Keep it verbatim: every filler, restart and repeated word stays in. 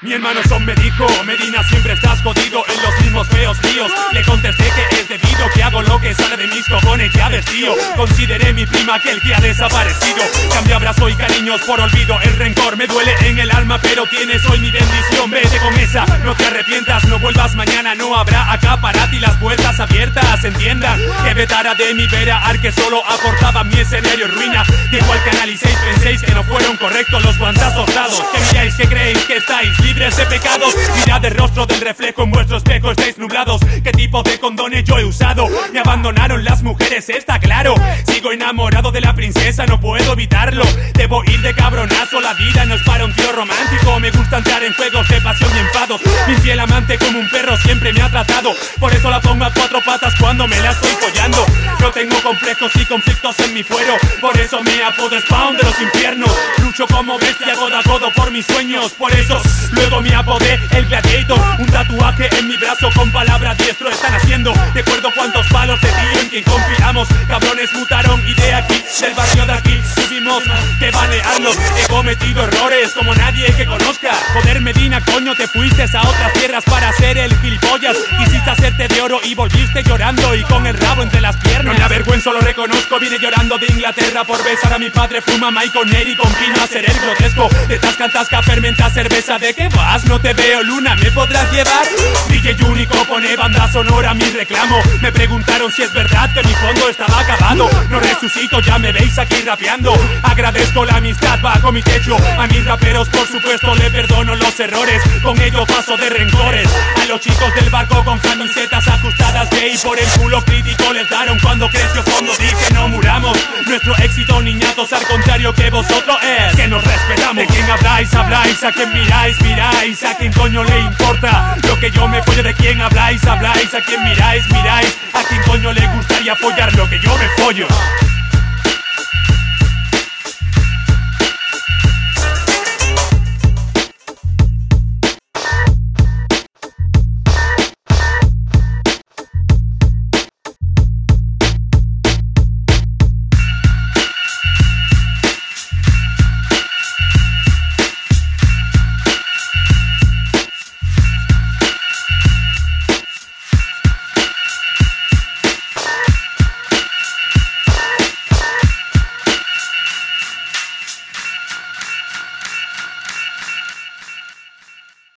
Mi hermano son médico, Medina siempre estás jodido en los mismos feos líos. Le contesté que es debido que hago lo que sale de mis cojones ya vestío. Consideré mi prima aquel que ha desaparecido. Cambio abrazo y cariños por olvido. El rencor me duele en el alma, pero tienes hoy mi bendición. Vete con esa, no te arrepientas, no vuelvas mañana. No habrá acá para ti las puertas abiertas. Entiendan que vetara de mi vera ar que solo aportaba mi escenario ruina. De igual que analicéis, penséis que no fueron correctos los guantazos dados. Que miráis, que creéis que estáis libres de pecados. Mirad el rostro del reflejo en vuestro espejo, estáis nublados. ¿Qué tipo de condones yo he usado? Me abandonaron las mujeres, está claro. Sigo enamorado de la princesa, no puedo evitarlo. Debo ir de cabronazo, la vida no es para un tío romántico. Me gusta entrar en juegos de pasión y enfados. Mi fiel amante como un perro siempre me ha tratado. Por eso la pongo a cuatro patas cuando me la estoy follando. No tengo complejos y conflictos en mi fuero. Por eso me apodo Spawn de los infiernos. Lucho como bestia codo a codo por mis sueños. Por eso luego me apodé el Gladiator. Un tatuaje en mi brazo con palabra diestro están haciendo. Recuerdo cuántos palos de tío en quien confiamos. Cabrones mutaron y de aquí, del barrio de aquí tuvimos que banearlos. He cometido errores como nadie que conozca. Joder Medina, coño, te fuiste a otras tierras para hacer el gilipollas. Quisiste hacerte de oro y volviste llorando y con el rabo entre las piernas. No me avergüenzo, lo reconozco, vine llorando de Inglaterra por besar a mi padre. Fuma Michael Neri con vino a ser el grotesco. De tasca en tasca fermenta cerveza. ¿De qué vas? No te veo, Luna, ¿me podrás llevar? D J Único pone banda sonora a mi reclamo. Me preguntaron si es verdad que mi fondo estaba acabado. No resucito, ya me veis aquí rapeando. Agradezco la amistad bajo mi techo. A mis raperos por supuesto le perdono los errores. Con ello paso de rencores. A los chicos del barco con camisetas ajustadas gay por el culo crítico les daron cuando creció fondo. Dije no muramos. Nuestro éxito niñatos al contrario que vosotros es que nos respetamos. ¿De quién habláis? Habláis. ¿A quién miráis? Miráis. ¿A quién coño le importa lo que yo me follo? ¿De quién habláis? Habláis. ¿A quién miráis? Miráis. ¿A quién coño le gustaría follar lo que yo me follo?